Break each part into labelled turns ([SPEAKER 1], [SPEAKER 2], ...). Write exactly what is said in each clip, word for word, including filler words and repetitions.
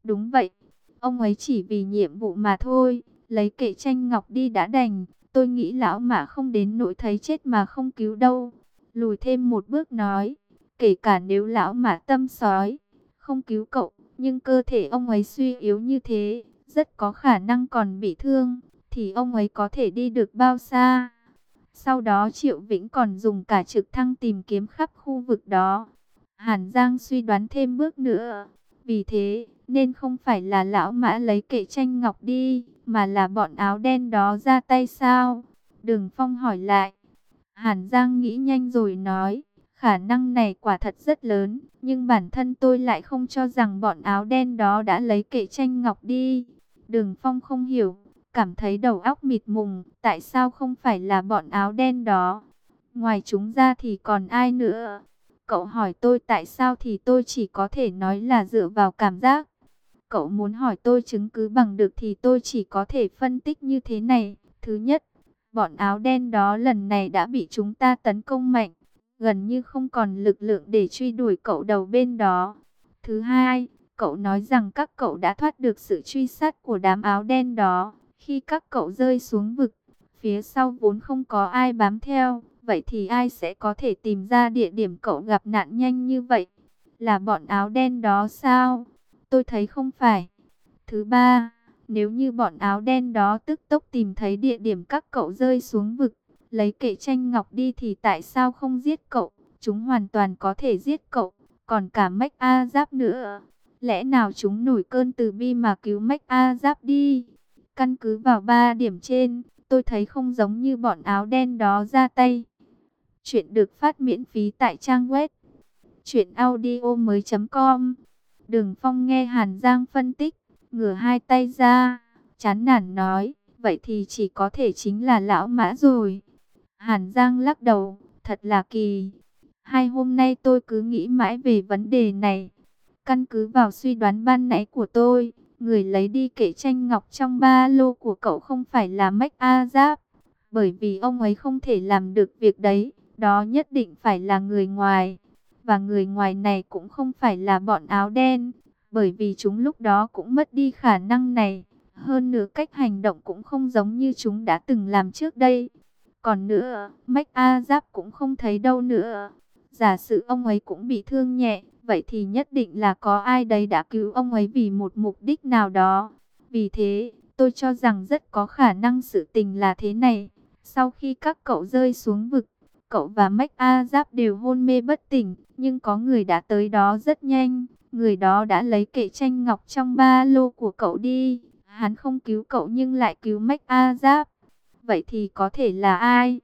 [SPEAKER 1] Đúng vậy, ông ấy chỉ vì nhiệm vụ mà thôi, lấy kệ tranh ngọc đi đã đành, tôi nghĩ lão Mã không đến nỗi thấy chết mà không cứu đâu. Lùi thêm một bước nói, kể cả nếu lão Mã tâm sói, không cứu cậu, nhưng cơ thể ông ấy suy yếu như thế, rất có khả năng còn bị thương, thì ông ấy có thể đi được bao xa. Sau đó Triệu Vĩnh còn dùng cả trực thăng tìm kiếm khắp khu vực đó. Hàn Giang suy đoán thêm bước nữa. Vì thế, nên không phải là lão Mã lấy kệ tranh ngọc đi, mà là bọn áo đen đó ra tay sao? Đường Phong hỏi lại. Hàn Giang nghĩ nhanh rồi nói, khả năng này quả thật rất lớn, nhưng bản thân tôi lại không cho rằng bọn áo đen đó đã lấy kệ tranh ngọc đi. Đường Phong không hiểu, cảm thấy đầu óc mịt mùng, tại sao không phải là bọn áo đen đó? Ngoài chúng ra thì còn ai nữa? Cậu hỏi tôi tại sao thì tôi chỉ có thể nói là dựa vào cảm giác. Cậu muốn hỏi tôi chứng cứ bằng được thì tôi chỉ có thể phân tích như thế này. Thứ nhất, bọn áo đen đó lần này đã bị chúng ta tấn công mạnh, gần như không còn lực lượng để truy đuổi cậu đầu bên đó. Thứ hai, cậu nói rằng các cậu đã thoát được sự truy sát của đám áo đen đó. Khi các cậu rơi xuống vực, phía sau vốn không có ai bám theo, vậy thì ai sẽ có thể tìm ra địa điểm cậu gặp nạn nhanh như vậy? Là bọn áo đen đó sao? Tôi thấy không phải. Thứ ba, nếu như bọn áo đen đó tức tốc tìm thấy địa điểm các cậu rơi xuống vực, lấy kệ tranh ngọc đi thì tại sao không giết cậu? Chúng hoàn toàn có thể giết cậu, còn cả Mách A Giáp nữa. Lẽ nào chúng nổi cơn từ bi mà cứu Mách A Giáp đi? Căn cứ vào ba điểm trên, tôi thấy không giống như bọn áo đen đó ra tay. Chuyện được phát miễn phí tại trang web truyện audio mới chấm com. Đường Phong nghe Hàn Giang phân tích, ngửa hai tay ra, chán nản nói, vậy thì chỉ có thể chính là lão Mã rồi. Hàn Giang lắc đầu, thật là kỳ. Hai hôm nay tôi cứ nghĩ mãi về vấn đề này. Căn cứ vào suy đoán ban nãy của tôi, người lấy đi kệ tranh ngọc trong ba lô của cậu không phải là Mách A Giáp. Bởi vì ông ấy không thể làm được việc đấy, đó nhất định phải là người ngoài. Và người ngoài này cũng không phải là bọn áo đen, bởi vì chúng lúc đó cũng mất đi khả năng này. Hơn nữa cách hành động cũng không giống như chúng đã từng làm trước đây. Còn nữa, Mách A Giáp cũng không thấy đâu nữa. Giả sử ông ấy cũng bị thương nhẹ, vậy thì nhất định là có ai đấy đã cứu ông ấy vì một mục đích nào đó. Vì thế, tôi cho rằng rất có khả năng sự tình là thế này. Sau khi các cậu rơi xuống vực, cậu và Mách A Giáp đều hôn mê bất tỉnh, nhưng có người đã tới đó rất nhanh. Người đó đã lấy kệ tranh ngọc trong ba lô của cậu đi. Hắn không cứu cậu nhưng lại cứu Mách A Giáp. Vậy thì có thể là ai?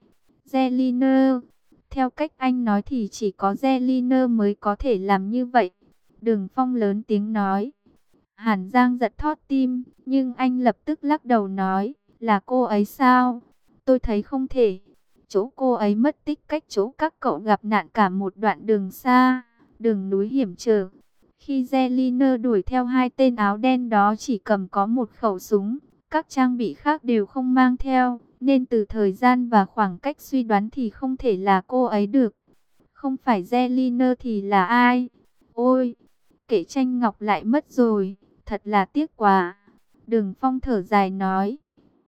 [SPEAKER 1] Zeliner. Theo cách anh nói thì chỉ có Zeliner mới có thể làm như vậy. Đường Phong lớn tiếng nói. Hàn Giang giật thót tim, nhưng anh lập tức lắc đầu nói, là cô ấy sao? Tôi thấy không thể. Chỗ cô ấy mất tích cách chỗ các cậu gặp nạn cả một đoạn đường xa, đường núi hiểm trở. Khi Zeliner đuổi theo hai tên áo đen đó chỉ cầm có một khẩu súng, các trang bị khác đều không mang theo, nên từ thời gian và khoảng cách suy đoán thì không thể là cô ấy được. Không phải Zeliner thì là ai? Ôi, kệ tranh ngọc lại mất rồi, thật là tiếc quá. Đường Phong thở dài nói.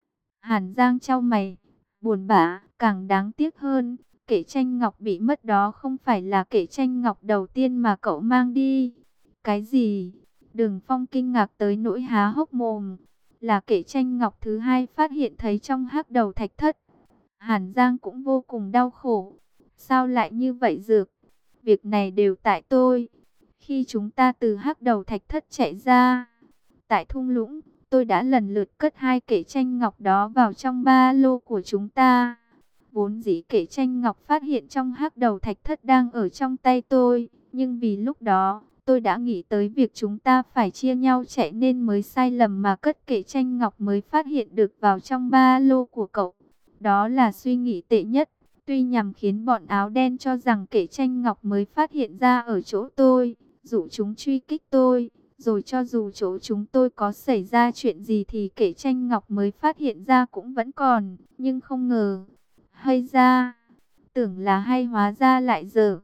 [SPEAKER 1] Hàn Giang chau mày, buồn bã, càng đáng tiếc hơn, kệ tranh ngọc bị mất đó không phải là kệ tranh ngọc đầu tiên mà cậu mang đi. Cái gì? Đường Phong kinh ngạc tới nỗi há hốc mồm. Là kệ tranh ngọc thứ hai phát hiện thấy trong hắc đầu thạch thất. Hàn Giang cũng vô cùng đau khổ. Sao lại như vậy Dược? Việc này đều tại tôi. Khi chúng ta từ hắc đầu thạch thất chạy ra, tại thung lũng, tôi đã lần lượt cất hai kệ tranh ngọc đó vào trong ba lô của chúng ta. Vốn dĩ kệ tranh ngọc phát hiện trong hắc đầu thạch thất đang ở trong tay tôi, nhưng vì lúc đó, tôi đã nghĩ tới việc chúng ta phải chia nhau chạy nên mới sai lầm mà cất kệ tranh ngọc mới phát hiện được vào trong ba lô của cậu. Đó là suy nghĩ tệ nhất, tuy nhằm khiến bọn áo đen cho rằng kệ tranh ngọc mới phát hiện ra ở chỗ tôi, dụ chúng truy kích tôi. Rồi cho dù chỗ chúng tôi có xảy ra chuyện gì thì kệ tranh ngọc mới phát hiện ra cũng vẫn còn, nhưng không ngờ. Hay ra, tưởng là hay hóa ra lại dở.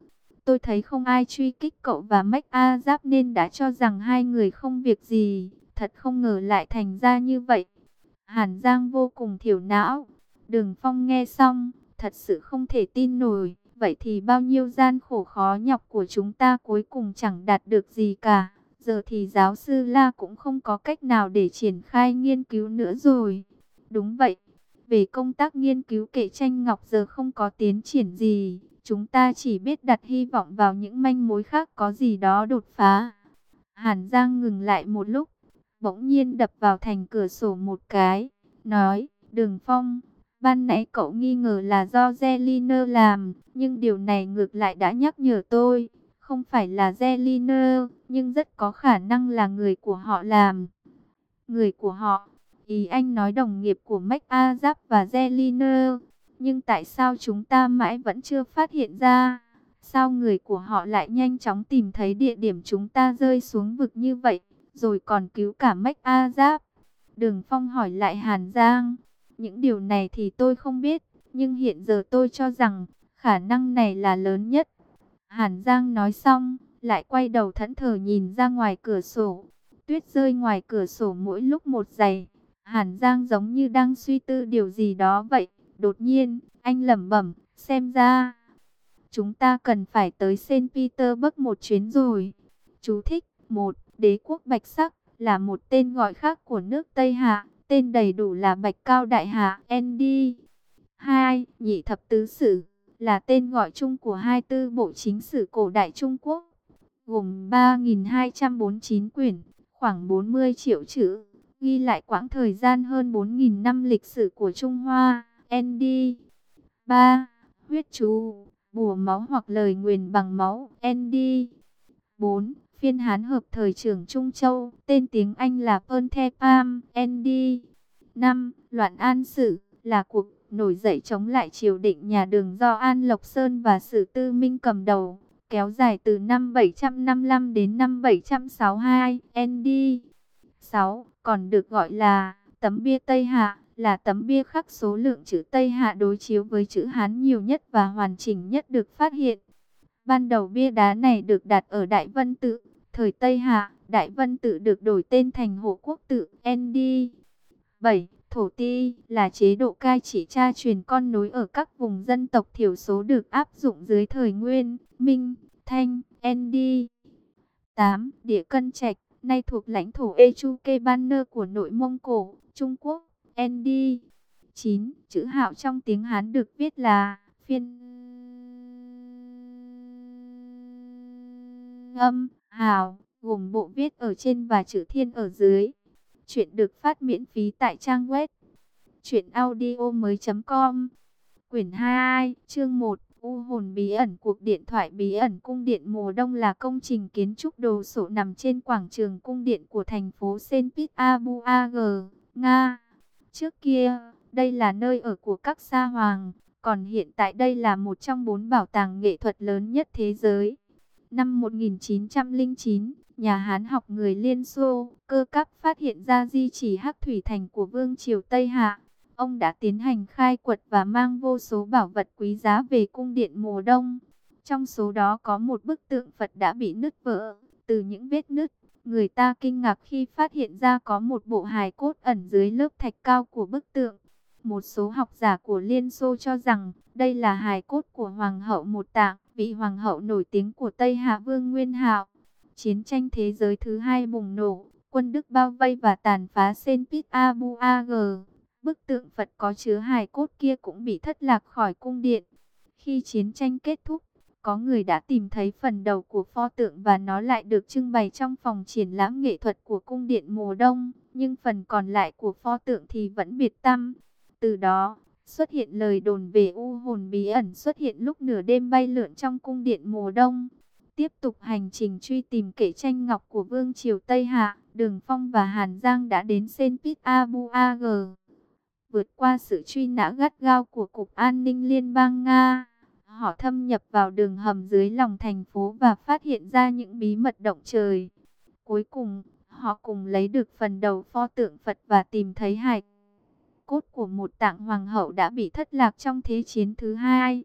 [SPEAKER 1] Tôi thấy không ai truy kích cậu và Mách A Giáp nên đã cho rằng hai người không việc gì. Thật không ngờ lại thành ra như vậy. Hàn Giang vô cùng thiểu não. Đường Phong nghe xong, thật sự không thể tin nổi. Vậy thì bao nhiêu gian khổ khó nhọc của chúng ta cuối cùng chẳng đạt được gì cả. Giờ thì giáo sư La cũng không có cách nào để triển khai nghiên cứu nữa rồi. Đúng vậy. Về công tác nghiên cứu kệ tranh ngọc giờ không có tiến triển gì. Chúng ta chỉ biết đặt hy vọng vào những manh mối khác có gì đó đột phá. Hàn Giang ngừng lại một lúc, bỗng nhiên đập vào thành cửa sổ một cái, nói, Đường Phong, ban nãy cậu nghi ngờ là do Zeliner làm, nhưng điều này ngược lại đã nhắc nhở tôi, không phải là Zeliner, nhưng rất có khả năng là người của họ làm. Người của họ, ý anh nói đồng nghiệp của Mách A Giáp và Zeliner, nhưng tại sao chúng ta mãi vẫn chưa phát hiện ra? Sao người của họ lại nhanh chóng tìm thấy địa điểm chúng ta rơi xuống vực như vậy, rồi còn cứu cả Mách A Giáp? Đường Phong hỏi lại Hàn Giang. Những điều này thì tôi không biết, nhưng hiện giờ tôi cho rằng khả năng này là lớn nhất. Hàn Giang nói xong, lại quay đầu thẫn thờ nhìn ra ngoài cửa sổ. Tuyết rơi ngoài cửa sổ mỗi lúc một dày. Hàn Giang giống như đang suy tư điều gì đó vậy. Đột nhiên, anh lẩm bẩm, xem ra chúng ta cần phải tới Saint Petersburg một chuyến rồi. Chú thích: một. Đế quốc Bạch Sắc là một tên gọi khác của nước Tây Hạ, tên đầy đủ là Bạch Cao Đại Hạ en đê. hai. Nhị thập tứ sử là tên gọi chung của hai tư bộ chính sử cổ đại Trung Quốc, gồm ba nghìn hai trăm bốn mươi chín quyển, khoảng bốn mươi triệu chữ, ghi lại quãng thời gian hơn bốn nghìn năm lịch sử của Trung Hoa, en đê. ba. Huyết chú, bùa máu hoặc lời nguyền bằng máu, en đê. bốn. Phiên Hán hợp thời trưởng Trung Châu, tên tiếng Anh là Perthepam, en đê. năm. Loạn An Sử, là cuộc nổi dậy chống lại triều định nhà Đường do An Lộc Sơn và Sử Tư Minh cầm đầu, kéo dài từ năm bảy trăm năm mươi lăm đến năm bảy trăm sáu mươi hai, en đê. sáu. Còn được gọi là tấm bia Tây Hạ, là tấm bia khắc số lượng chữ Tây Hạ đối chiếu với chữ Hán nhiều nhất và hoàn chỉnh nhất được phát hiện. Ban đầu bia đá này được đặt ở Đại Vân Tự, thời Tây Hạ, Đại Vân Tự được đổi tên thành Hộ Quốc Tự, en đê. bảy. Thổ ti là chế độ cai trị cha truyền con nối ở các vùng dân tộc thiểu số được áp dụng dưới thời Nguyên, Minh, Thanh, en đê. tám. Địa Cân Trạch, nay thuộc lãnh thổ Echuke Banner của nội Mông Cổ, Trung Quốc, en đê. chín. Chữ Hạo trong tiếng Hán được viết là phiên âm Hào, gồm bộ viết ở trên và chữ Thiên ở dưới. Chuyện được phát miễn phí tại trang web truyệnaudiomoi chấm com. Quyển hai, chương một, U hồn bí ẩn. Cuộc điện thoại bí ẩn. Cung điện mùa đông là công trình kiến trúc đồ sộ nằm trên quảng trường cung điện của thành phố Saint Petersburg, Nga. Trước kia, đây là nơi ở của các sa hoàng, còn hiện tại đây là một trong bốn bảo tàng nghệ thuật lớn nhất thế giới. Năm một nghìn chín trăm lẻ chín, nhà Hán học người Liên Xô, Cơ Cáp phát hiện ra di chỉ Hắc Thủy Thành của Vương triều Tây Hạ. Ông đã tiến hành khai quật và mang vô số bảo vật quý giá về cung điện mùa đông. Trong số đó có một bức tượng Phật đã bị nứt vỡ. Từ những vết nứt, người ta kinh ngạc khi phát hiện ra có một bộ hài cốt ẩn dưới lớp thạch cao của bức tượng. Một số học giả của Liên Xô cho rằng đây là hài cốt của Hoàng hậu Một Tạng, vị hoàng hậu nổi tiếng của Tây Hạ Vương Nguyên Hạo. Chiến tranh thế giới thứ hai bùng nổ, quân Đức bao vây và tàn phá Saint Petersburg. Bức tượng Phật có chứa hài cốt kia cũng bị thất lạc khỏi cung điện. Khi chiến tranh kết thúc, có người đã tìm thấy phần đầu của pho tượng và nó lại được trưng bày trong phòng triển lãm nghệ thuật của cung điện mùa đông. Nhưng phần còn lại của pho tượng thì vẫn biệt tăm. Từ đó, xuất hiện lời đồn về u hồn bí ẩn xuất hiện lúc nửa đêm bay lượn trong cung điện mùa đông. Tiếp tục hành trình truy tìm kệ tranh ngọc của Vương triều Tây Hạ, Đường Phong và Hàn Giang đã đến Saint Petersburg. Vượt qua sự truy nã gắt gao của Cục An ninh Liên bang Nga, họ thâm nhập vào đường hầm dưới lòng thành phố và phát hiện ra những bí mật động trời. Cuối cùng, họ cùng lấy được phần đầu pho tượng Phật và tìm thấy hài cốt của Một Tạng hoàng hậu đã bị thất lạc trong Thế chiến thứ hai.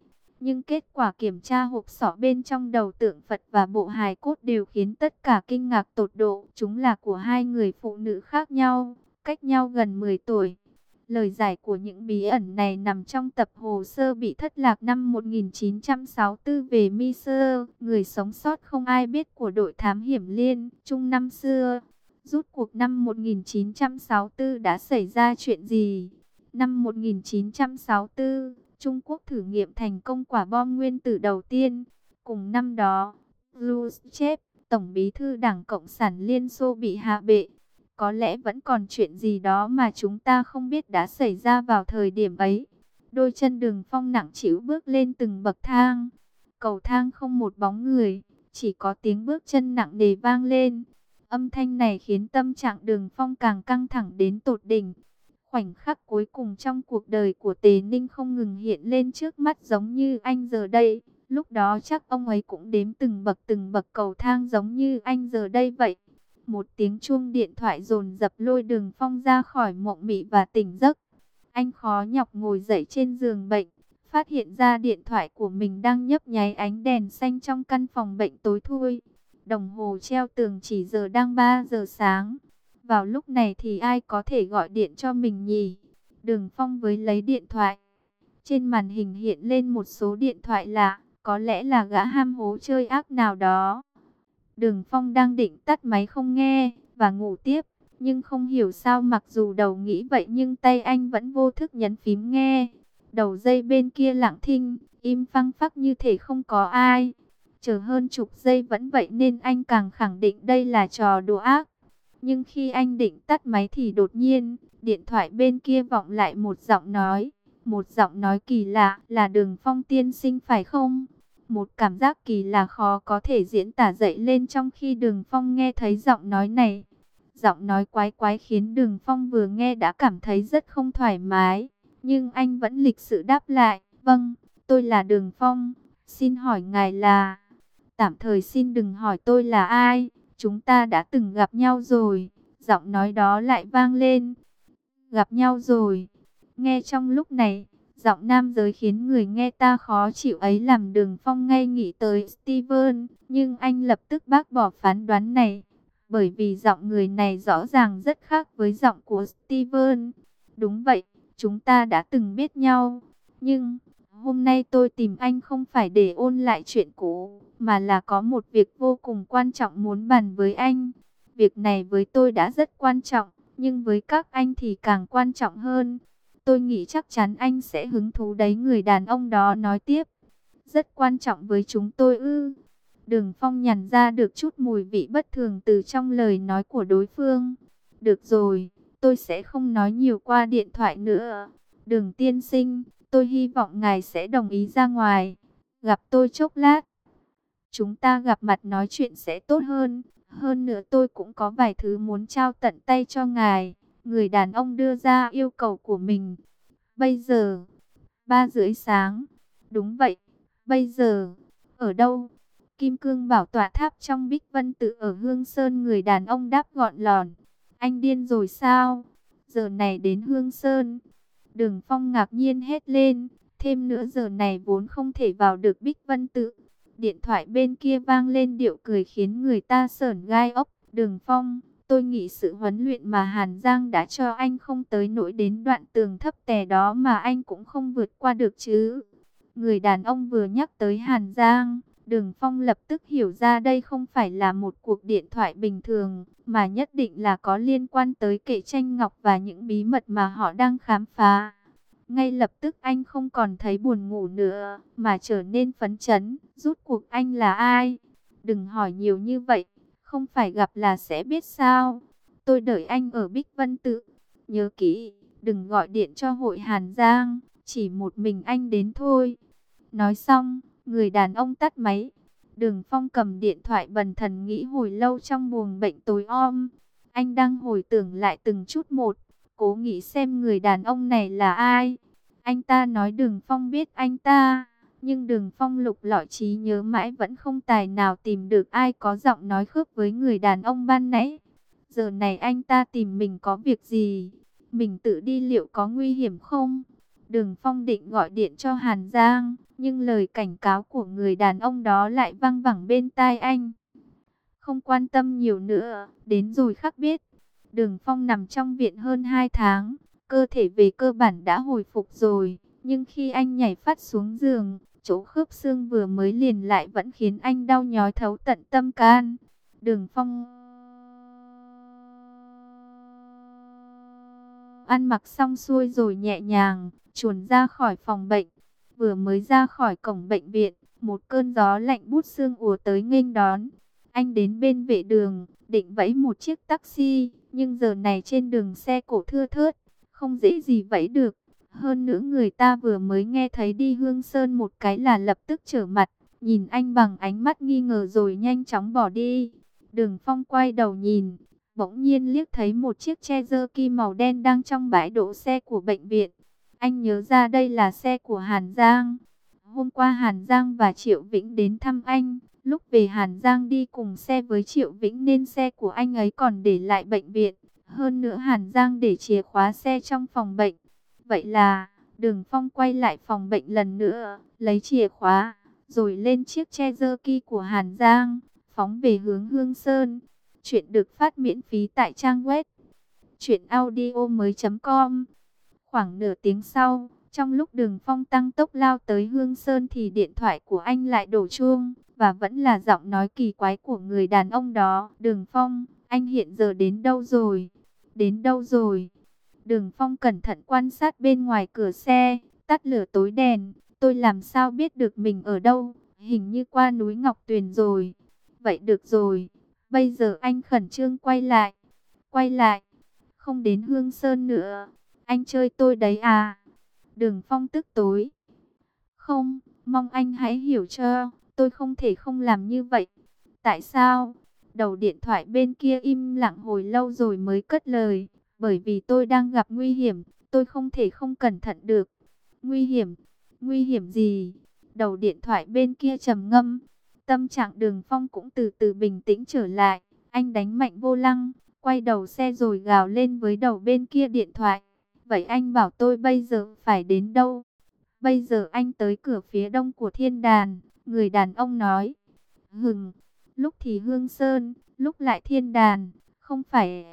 [SPEAKER 1] Nhưng kết quả kiểm tra hộp sọ bên trong đầu tượng Phật và bộ hài cốt đều khiến tất cả kinh ngạc tột độ. Chúng là của hai người phụ nữ khác nhau, cách nhau gần mười tuổi. Lời giải của những bí ẩn này nằm trong tập hồ sơ bị thất lạc năm một nghìn chín trăm sáu mươi tư về Mysore, người sống sót không ai biết của đội thám hiểm Liên Trung năm xưa. Rút cuộc năm một nghìn chín trăm sáu mươi tư đã xảy ra chuyện gì? Năm một nghìn chín trăm sáu mươi tư, Trung Quốc thử nghiệm thành công quả bom nguyên tử đầu tiên. Cùng năm đó, Khrushchev, Tổng bí thư Đảng Cộng sản Liên Xô bị hạ bệ. Có lẽ vẫn còn chuyện gì đó mà chúng ta không biết đã xảy ra vào thời điểm ấy. Đôi chân Đường Phong nặng trĩu bước lên từng bậc thang. Cầu thang không một bóng người, chỉ có tiếng bước chân nặng nề vang lên. Âm thanh này khiến tâm trạng Đường Phong càng căng thẳng đến tột đỉnh. Khoảnh khắc cuối cùng trong cuộc đời của Tề Ninh không ngừng hiện lên trước mắt giống như anh giờ đây. Lúc đó chắc ông ấy cũng đếm từng bậc từng bậc cầu thang giống như anh giờ đây vậy. Một tiếng chuông điện thoại dồn dập lôi Đường Phong ra khỏi mộng mị và tỉnh giấc. Anh khó nhọc ngồi dậy trên giường bệnh, phát hiện ra điện thoại của mình đang nhấp nháy ánh đèn xanh trong căn phòng bệnh tối thui. Đồng hồ treo tường chỉ giờ đang ba giờ sáng. Vào lúc này thì ai có thể gọi điện cho mình nhỉ? Đường Phong với lấy điện thoại. Trên màn hình hiện lên một số điện thoại lạ, có lẽ là gã ham hố chơi ác nào đó. Đường Phong đang định tắt máy không nghe và ngủ tiếp, nhưng không hiểu sao mặc dù đầu nghĩ vậy nhưng tay anh vẫn vô thức nhấn phím nghe. Đầu dây bên kia lặng thinh, im phăng phắc như thể không có ai. Chờ hơn chục giây vẫn vậy nên anh càng khẳng định đây là trò đùa ác. Nhưng khi anh định tắt máy thì đột nhiên, điện thoại bên kia vọng lại một giọng nói. Một giọng nói kỳ lạ, là Đường Phong tiên sinh phải không? Một cảm giác kỳ lạ khó có thể diễn tả dậy lên trong khi Đường Phong nghe thấy giọng nói này. Giọng nói quái quái khiến Đường Phong vừa nghe đã cảm thấy rất không thoải mái. Nhưng anh vẫn lịch sự đáp lại, vâng, tôi là Đường Phong, xin hỏi ngài là... Tạm thời xin đừng hỏi tôi là ai, chúng ta đã từng gặp nhau rồi. Giọng nói đó lại vang lên. Gặp nhau rồi. Nghe trong lúc này, giọng nam giới khiến người nghe ta khó chịu ấy làm Đường Phong ngay nghĩ tới Steven. Nhưng anh lập tức bác bỏ phán đoán này. Bởi vì giọng người này rõ ràng rất khác với giọng của Steven. Đúng vậy, chúng ta đã từng biết nhau. Nhưng... hôm nay tôi tìm anh không phải để ôn lại chuyện cũ, mà là có một việc vô cùng quan trọng muốn bàn với anh. Việc này với tôi đã rất quan trọng, nhưng với các anh thì càng quan trọng hơn. Tôi nghĩ chắc chắn anh sẽ hứng thú đấy, người đàn ông đó nói tiếp. Rất quan trọng với chúng tôi ư? Đường Phong nhận ra được chút mùi vị bất thường từ trong lời nói của đối phương. Được rồi, tôi sẽ không nói nhiều qua điện thoại nữa. Đường tiên sinh, tôi hy vọng ngài sẽ đồng ý ra ngoài, gặp tôi chốc lát. Chúng ta gặp mặt nói chuyện sẽ tốt hơn. Hơn nữa tôi cũng có vài thứ muốn trao tận tay cho ngài. Người đàn ông đưa ra yêu cầu của mình. Bây giờ, ba rưỡi sáng. Đúng vậy, bây giờ, ở đâu? Kim cương bảo tọa tháp trong Bích Vân Tự ở Hương Sơn, người đàn ông đáp gọn lòn. Anh điên rồi sao? Giờ này đến Hương Sơn? Đường Phong ngạc nhiên hét lên, thêm nữa giờ này vốn không thể vào được Bích Vân Tự. Điện thoại bên kia vang lên điệu cười khiến người ta sởn gai ốc. Đường Phong, tôi nghĩ sự huấn luyện mà Hàn Giang đã cho anh không tới nỗi đến đoạn tường thấp tè đó mà anh cũng không vượt qua được chứ. Người đàn ông vừa nhắc tới Hàn Giang, Đường Phong lập tức hiểu ra đây không phải là một cuộc điện thoại bình thường, mà nhất định là có liên quan tới Kệ Tranh Ngọc và những bí mật mà họ đang khám phá. Ngay lập tức anh không còn thấy buồn ngủ nữa, mà trở nên phấn chấn. Rút cuộc anh là ai? Đừng hỏi nhiều như vậy, không phải gặp là sẽ biết sao. Tôi đợi anh ở Bích Vân Tự. Nhớ kỹ, đừng gọi điện cho hội Hàn Giang, chỉ một mình anh đến thôi. Nói xong, người đàn ông tắt máy. Đường Phong cầm điện thoại bần thần nghĩ hồi lâu trong buồng bệnh tối om. Anh đang hồi tưởng lại từng chút một, cố nghĩ xem người đàn ông này là ai. Anh ta nói Đường Phong biết anh ta, nhưng Đường Phong lục lọi trí nhớ mãi vẫn không tài nào tìm được ai có giọng nói khớp với người đàn ông ban nãy. Giờ này anh ta tìm mình có việc gì? Mình tự đi liệu có nguy hiểm không? Đường Phong định gọi điện cho Hàn Giang, nhưng lời cảnh cáo của người đàn ông đó lại văng vẳng bên tai anh. Không quan tâm nhiều nữa, đến rồi khắc biết. Đường Phong nằm trong viện hơn hai tháng, cơ thể về cơ bản đã hồi phục rồi. Nhưng khi anh nhảy phát xuống giường, chỗ khớp xương vừa mới liền lại vẫn khiến anh đau nhói thấu tận tâm can. Đường Phong ăn mặc xong xuôi rồi nhẹ nhàng chuồn ra khỏi phòng bệnh. Vừa mới ra khỏi cổng bệnh viện, một cơn gió lạnh buốt xương ùa tới nghênh đón. Anh đến bên vệ đường, định vẫy một chiếc taxi, nhưng giờ này trên đường xe cộ thưa thớt, không dễ gì vẫy được. Hơn nữa người ta vừa mới nghe thấy đi Hương Sơn một cái là lập tức trở mặt, nhìn anh bằng ánh mắt nghi ngờ rồi nhanh chóng bỏ đi. Đường Phong quay đầu nhìn, bỗng nhiên liếc thấy một chiếc Cherokee màu đen đang trong bãi đỗ xe của bệnh viện. Anh nhớ ra đây là xe của Hàn Giang. Hôm qua Hàn Giang và Triệu Vĩnh đến thăm anh. Lúc về Hàn Giang đi cùng xe với Triệu Vĩnh nên xe của anh ấy còn để lại bệnh viện. Hơn nữa Hàn Giang để chìa khóa xe trong phòng bệnh. Vậy là Đường Phong quay lại phòng bệnh lần nữa, lấy chìa khóa, rồi lên chiếc Cherokee của Hàn Giang, phóng về hướng Hương Sơn. Chuyện được phát miễn phí tại trang web truyện audio mới chấm com. Khoảng nửa tiếng sau, trong lúc Đường Phong tăng tốc lao tới Hương Sơn thì điện thoại của anh lại đổ chuông, và vẫn là giọng nói kỳ quái của người đàn ông đó. Đường Phong, anh hiện giờ đến đâu rồi? Đến đâu rồi? Đường Phong cẩn thận quan sát bên ngoài cửa xe, tắt lửa tối đèn. Tôi làm sao biết được mình ở đâu? Hình như qua núi Ngọc Tuyền rồi. Vậy được rồi, bây giờ anh khẩn trương quay lại. Quay lại, không đến Hương Sơn nữa. Anh chơi tôi đấy à? Đường Phong tức tối. Không, mong anh hãy hiểu cho, tôi không thể không làm như vậy. Tại sao? Đầu điện thoại bên kia im lặng hồi lâu rồi mới cất lời. Bởi vì tôi đang gặp nguy hiểm, tôi không thể không cẩn thận được. Nguy hiểm? Nguy hiểm gì? Đầu điện thoại bên kia trầm ngâm. Tâm trạng Đường Phong cũng từ từ bình tĩnh trở lại. Anh đánh mạnh vô lăng, quay đầu xe rồi gào lên với đầu bên kia điện thoại. Vậy anh bảo tôi bây giờ phải đến đâu? Bây giờ anh tới cửa phía đông của thiên đàn, người đàn ông nói. Hừng, lúc thì Hương Sơn, lúc lại thiên đàn, không phải...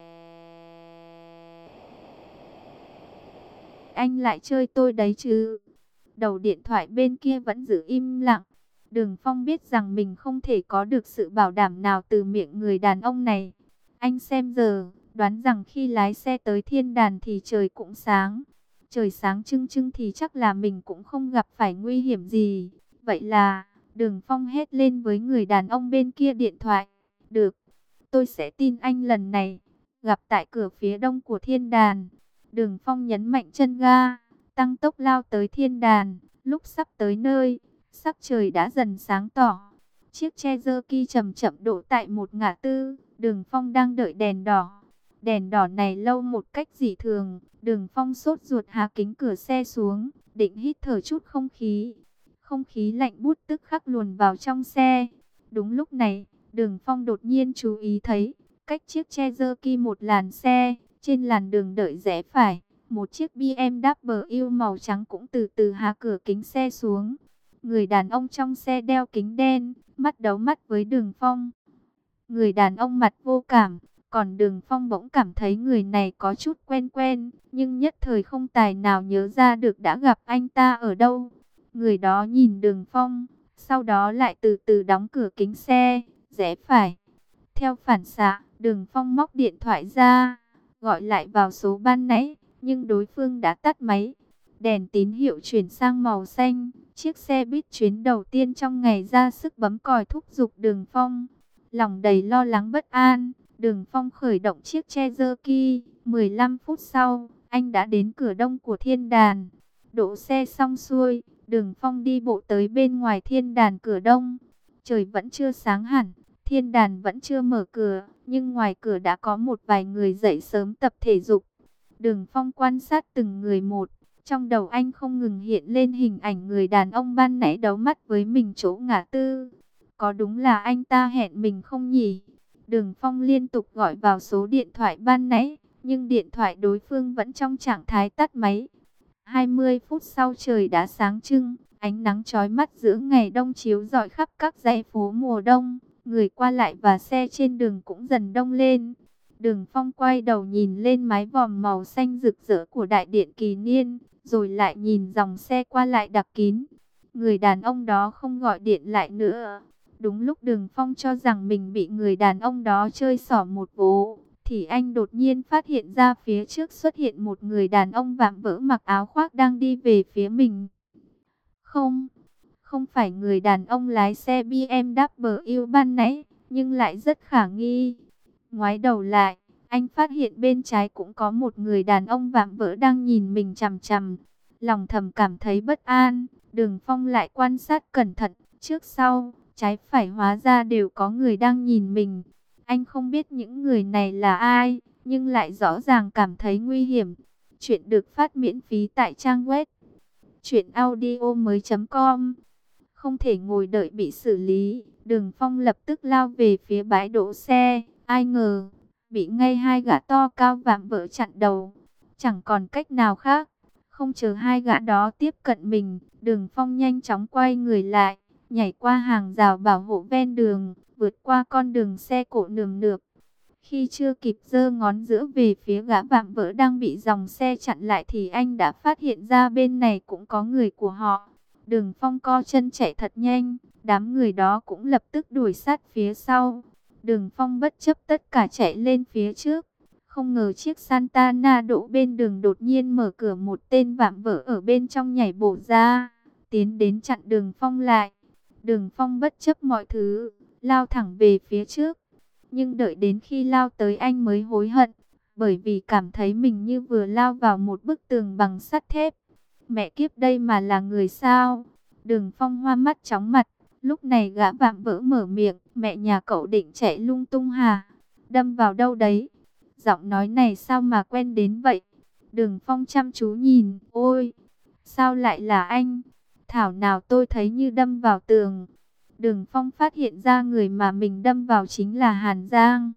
[SPEAKER 1] Anh lại chơi tôi đấy chứ? Đầu điện thoại bên kia vẫn giữ im lặng. Đường Phong biết rằng mình không thể có được sự bảo đảm nào từ miệng người đàn ông này. Anh xem giờ, đoán rằng khi lái xe tới thiên đàn thì trời cũng sáng. Trời sáng trưng trưng thì chắc là mình cũng không gặp phải nguy hiểm gì. Vậy là, Đường Phong hét lên với người đàn ông bên kia điện thoại. Được, tôi sẽ tin anh lần này. Gặp tại cửa phía đông của thiên đàn. Đường Phong nhấn mạnh chân ga, tăng tốc lao tới thiên đàn. Lúc sắp tới nơi, sắc trời đã dần sáng tỏ. Chiếc Cherokee chậm chậm đổ tại một ngã tư. Đường Phong đang đợi đèn đỏ. Đèn đỏ này lâu một cách dị thường. Đường Phong sốt ruột há kính cửa xe xuống, định hít thở chút không khí. Không khí lạnh buốt tức khắc luồn vào trong xe. Đúng lúc này, Đường Phong đột nhiên chú ý thấy, cách chiếc Cherokee một làn xe, trên làn đường đợi rẽ phải, một chiếc bê em vê màu trắng cũng từ từ há cửa kính xe xuống. Người đàn ông trong xe đeo kính đen, mắt đấu mắt với Đường Phong. Người đàn ông mặt vô cảm, còn Đường Phong bỗng cảm thấy người này có chút quen quen, nhưng nhất thời không tài nào nhớ ra được đã gặp anh ta ở đâu. Người đó nhìn Đường Phong, sau đó lại từ từ đóng cửa kính xe, rẽ phải. Theo phản xạ, Đường Phong móc điện thoại ra, gọi lại vào số ban nãy, nhưng đối phương đã tắt máy. Đèn tín hiệu chuyển sang màu xanh, chiếc xe buýt chuyến đầu tiên trong ngày ra sức bấm còi thúc giục Đường Phong. Lòng đầy lo lắng bất an, Đường Phong khởi động chiếc Cherokee. mười lăm phút sau, anh đã đến cửa đông của thiên đàn. Đỗ xe xong xuôi, Đường Phong đi bộ tới bên ngoài thiên đàn cửa đông. Trời vẫn chưa sáng hẳn, thiên đàn vẫn chưa mở cửa, nhưng ngoài cửa đã có một vài người dậy sớm tập thể dục. Đường Phong quan sát từng người một, trong đầu anh không ngừng hiện lên hình ảnh người đàn ông ban nãy đấu mắt với mình chỗ ngã tư. Có đúng là anh ta hẹn mình không nhỉ? Đường Phong liên tục gọi vào số điện thoại ban nãy, nhưng điện thoại đối phương vẫn trong trạng thái tắt máy. hai mươi phút sau trời đã sáng trưng, ánh nắng chói mắt giữa ngày đông chiếu rọi khắp các dãy phố mùa đông, người qua lại và xe trên đường cũng dần đông lên. Đường Phong quay đầu nhìn lên mái vòm màu xanh rực rỡ của đại điện Kỳ Niên, rồi lại nhìn dòng xe qua lại đặc kín. Người đàn ông đó không gọi điện lại nữa. Đúng lúc Đường Phong cho rằng mình bị người đàn ông đó chơi xỏ một vố, thì anh đột nhiên phát hiện ra phía trước xuất hiện một người đàn ông vạm vỡ mặc áo khoác đang đi về phía mình. Không, không phải người đàn ông lái xe bê em vê ban nãy, nhưng lại rất khả nghi. Ngoái đầu lại, anh phát hiện bên trái cũng có một người đàn ông vạm vỡ đang nhìn mình chằm chằm. Lòng thầm cảm thấy bất an, Đường Phong lại quan sát cẩn thận, trước sau, trái phải hóa ra đều có người đang nhìn mình. Anh không biết những người này là ai, nhưng lại rõ ràng cảm thấy nguy hiểm. Chuyện được phát miễn phí tại trang web truyện audio mới chấm com. Không thể ngồi đợi bị xử lý, Đường Phong lập tức lao về phía bãi đỗ xe. Ai ngờ, bị ngay hai gã to cao vạm vỡ chặn đầu. Chẳng còn cách nào khác. Không chờ hai gã đó tiếp cận mình, Đường Phong nhanh chóng quay người lại, nhảy qua hàng rào bảo hộ ven đường, vượt qua con đường xe cộ nườm nượp. Khi chưa kịp giơ ngón giữa về phía gã vạm vỡ đang bị dòng xe chặn lại thì anh đã phát hiện ra bên này cũng có người của họ. Đường Phong co chân chạy thật nhanh, đám người đó cũng lập tức đuổi sát phía sau. Đường Phong bất chấp tất cả chạy lên phía trước. Không ngờ chiếc Santana đỗ bên đường đột nhiên mở cửa, một tên vạm vỡ ở bên trong nhảy bổ ra, tiến đến chặn Đường Phong lại. Đường Phong bất chấp mọi thứ, lao thẳng về phía trước. Nhưng đợi đến khi lao tới anh mới hối hận, bởi vì cảm thấy mình như vừa lao vào một bức tường bằng sắt thép. Mẹ kiếp, đây mà là người sao? Đường Phong hoa mắt chóng mặt. Lúc này gã vạm vỡ mở miệng, mẹ nhà cậu định chạy lung tung hả? Đâm vào đâu đấy? Giọng nói này sao mà quen đến vậy? Đường Phong chăm chú nhìn, ôi, sao lại là anh? Thảo nào tôi thấy như đâm vào tường. Đường Phong phát hiện ra người mà mình đâm vào chính là Hàn Giang.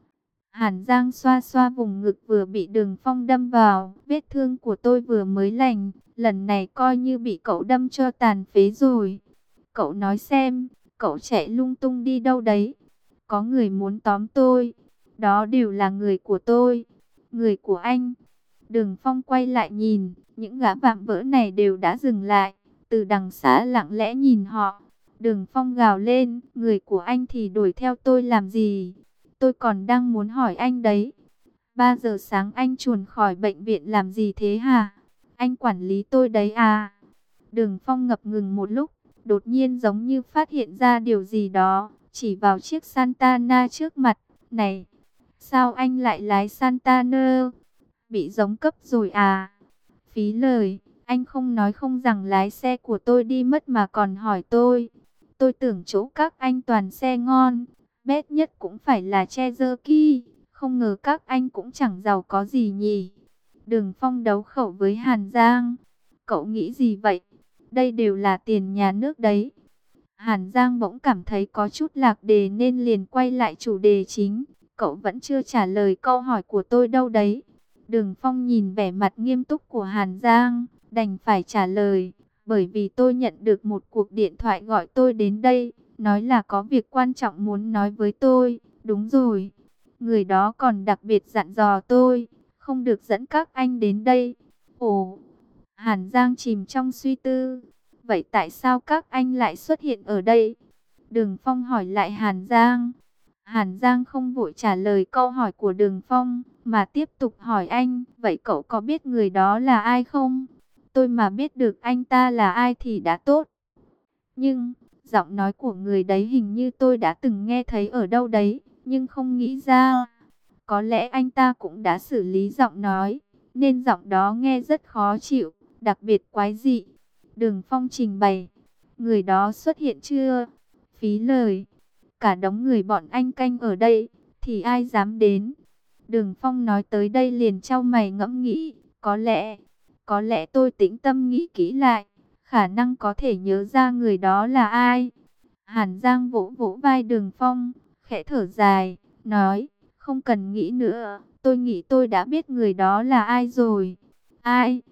[SPEAKER 1] Hàn Giang xoa xoa vùng ngực vừa bị Đường Phong đâm vào, vết thương của tôi vừa mới lành, lần này coi như bị cậu đâm cho tàn phế rồi. Cậu nói xem, cậu chạy lung tung đi đâu đấy? Có người muốn tóm tôi, đó đều là người của tôi, người của anh. Đường Phong quay lại nhìn, những gã vạm vỡ này đều đã dừng lại, từ đằng xa lặng lẽ nhìn họ. Đường Phong gào lên, người của anh thì đuổi theo tôi làm gì? Tôi còn đang muốn hỏi anh đấy. Ba giờ sáng anh chuồn khỏi bệnh viện làm gì thế hả? Anh quản lý tôi đấy à? Đường Phong ngập ngừng một lúc, đột nhiên giống như phát hiện ra điều gì đó, chỉ vào chiếc Santana trước mặt. Này, sao anh lại lái Santana? Bị giống cấp rồi à? Phí lời, anh không nói không rằng lái xe của tôi đi mất mà còn hỏi tôi. Tôi tưởng chỗ các anh toàn xe ngon, bét nhất cũng phải là Cherokee, không ngờ các anh cũng chẳng giàu có gì nhỉ. Đường Phong đấu khẩu với Hàn Giang. Cậu nghĩ gì vậy? Đây đều là tiền nhà nước đấy. Hàn Giang bỗng cảm thấy có chút lạc đề nên liền quay lại chủ đề chính. Cậu vẫn chưa trả lời câu hỏi của tôi đâu đấy. Đường Phong nhìn vẻ mặt nghiêm túc của Hàn Giang, đành phải trả lời. Bởi vì tôi nhận được một cuộc điện thoại gọi tôi đến đây, nói là có việc quan trọng muốn nói với tôi. Đúng rồi, người đó còn đặc biệt dặn dò tôi, không được dẫn các anh đến đây. Ồ, Hàn Giang chìm trong suy tư. Vậy tại sao các anh lại xuất hiện ở đây? Đường Phong hỏi lại Hàn Giang. Hàn Giang không vội trả lời câu hỏi của Đường Phong, mà tiếp tục hỏi anh, vậy cậu có biết người đó là ai không? Tôi mà biết được anh ta là ai thì đã tốt. Nhưng, giọng nói của người đấy hình như tôi đã từng nghe thấy ở đâu đấy, nhưng không nghĩ ra. Có lẽ anh ta cũng đã xử lý giọng nói, nên giọng đó nghe rất khó chịu, đặc biệt quái dị. Đường Phong trình bày, người đó xuất hiện chưa? Phí lời, cả đống người bọn anh canh ở đây, thì ai dám đến? Đường Phong nói tới đây liền chau mày ngẫm nghĩ, có lẽ, có lẽ tôi tĩnh tâm nghĩ kỹ lại, khả năng có thể nhớ ra người đó là ai. Hàn Giang vỗ vỗ vai Đường Phong, khẽ thở dài, nói, không cần nghĩ nữa, tôi nghĩ tôi đã biết người đó là ai rồi. Ai?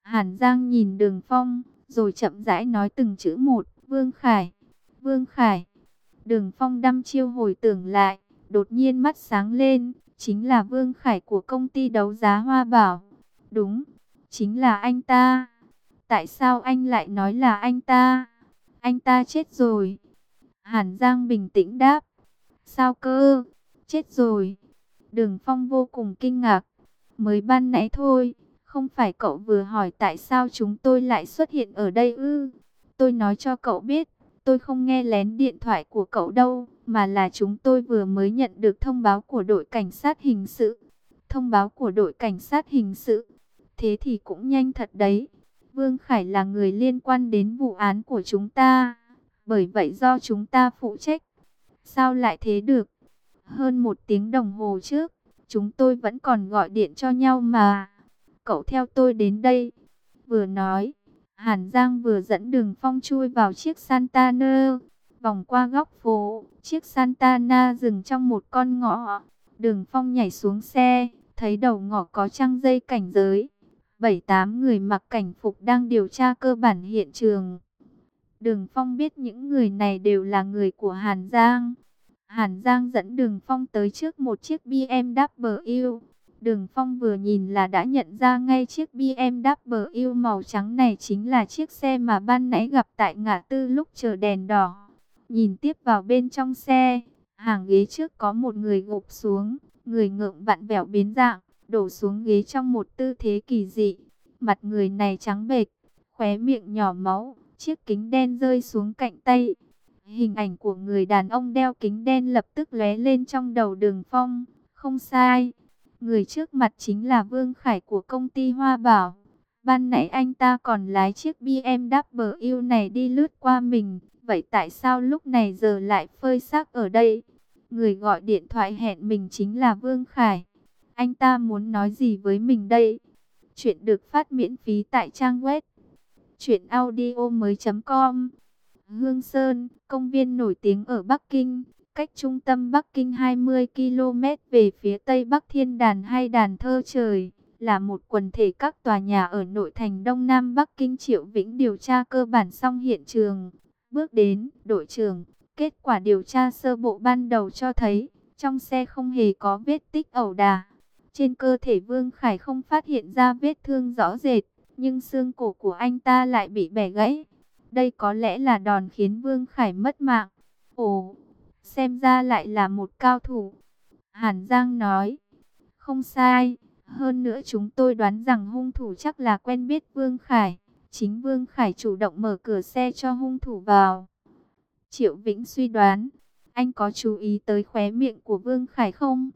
[SPEAKER 1] Hàn Giang nhìn Đường Phong, rồi chậm rãi nói từng chữ một, Vương Khải, Vương Khải. Đường Phong đăm chiêu hồi tưởng lại, đột nhiên mắt sáng lên, chính là Vương Khải của công ty đấu giá Hoa Bảo. Đúng, chính là anh ta. Tại sao anh lại nói là anh ta? Anh ta chết rồi. Hàn Giang bình tĩnh đáp. Sao cơ? Chết rồi. Đường Phong vô cùng kinh ngạc. Mới ban nãy thôi, không phải cậu vừa hỏi tại sao chúng tôi lại xuất hiện ở đây ư? Tôi nói cho cậu biết, tôi không nghe lén điện thoại của cậu đâu, mà là chúng tôi vừa mới nhận được thông báo của đội cảnh sát hình sự. Thông báo của đội cảnh sát hình sự. Thế thì cũng nhanh thật đấy. Vương Khải là người liên quan đến vụ án của chúng ta. Bởi vậy do chúng ta phụ trách. Sao lại thế được? Hơn một tiếng đồng hồ trước, chúng tôi vẫn còn gọi điện cho nhau mà. Cậu theo tôi đến đây. Vừa nói, Hàn Giang vừa dẫn Đường Phong chui vào chiếc Santana. Vòng qua góc phố, chiếc Santana dừng trong một con ngõ. Đường Phong nhảy xuống xe, thấy đầu ngõ có trăng dây cảnh giới. Bảy tám người mặc cảnh phục đang điều tra cơ bản hiện trường. Đường Phong biết những người này đều là người của Hàn Giang. Hàn Giang dẫn Đường Phong tới trước một chiếc bê em vê. Đường Phong vừa nhìn là đã nhận ra ngay chiếc bê em vê màu trắng này chính là chiếc xe mà ban nãy gặp tại ngã tư lúc chờ đèn đỏ. Nhìn tiếp vào bên trong xe, hàng ghế trước có một người gục xuống, người ngượng vặn vẹo biến dạng, đổ xuống ghế trong một tư thế kỳ dị. Mặt người này trắng bệch, khóe miệng nhỏ máu, chiếc kính đen rơi xuống cạnh tay. Hình ảnh của người đàn ông đeo kính đen lập tức lóe lên trong đầu Đường Phong. Không sai, người trước mặt chính là Vương Khải của công ty Hoa Bảo. Ban nãy anh ta còn lái chiếc bê em vê này đi lướt qua mình. Vậy tại sao lúc này giờ lại phơi xác ở đây? Người gọi điện thoại hẹn mình chính là Vương Khải. Anh ta muốn nói gì với mình đây? Chuyện được phát miễn phí tại trang web truyện audio mới chấm com. Hương Sơn, công viên nổi tiếng ở Bắc Kinh, cách trung tâm Bắc Kinh hai mươi ki lô mét về phía tây bắc Thiên Đàn hay Đàn Thơ Trời, là một quần thể các tòa nhà ở nội thành Đông Nam Bắc Kinh. Triệu Vĩnh điều tra cơ bản xong hiện trường. Bước đến, đội trưởng, kết quả điều tra sơ bộ ban đầu cho thấy, trong xe không hề có vết tích ẩu đả. Trên cơ thể Vương Khải không phát hiện ra vết thương rõ rệt, nhưng xương cổ của anh ta lại bị bẻ gãy. Đây có lẽ là đòn khiến Vương Khải mất mạng. Ồ, xem ra lại là một cao thủ. Hàn Giang nói, không sai. Hơn nữa chúng tôi đoán rằng hung thủ chắc là quen biết Vương Khải. Chính Vương Khải chủ động mở cửa xe cho hung thủ vào. Triệu Vĩnh suy đoán, anh có chú ý tới khóe miệng của Vương Khải không?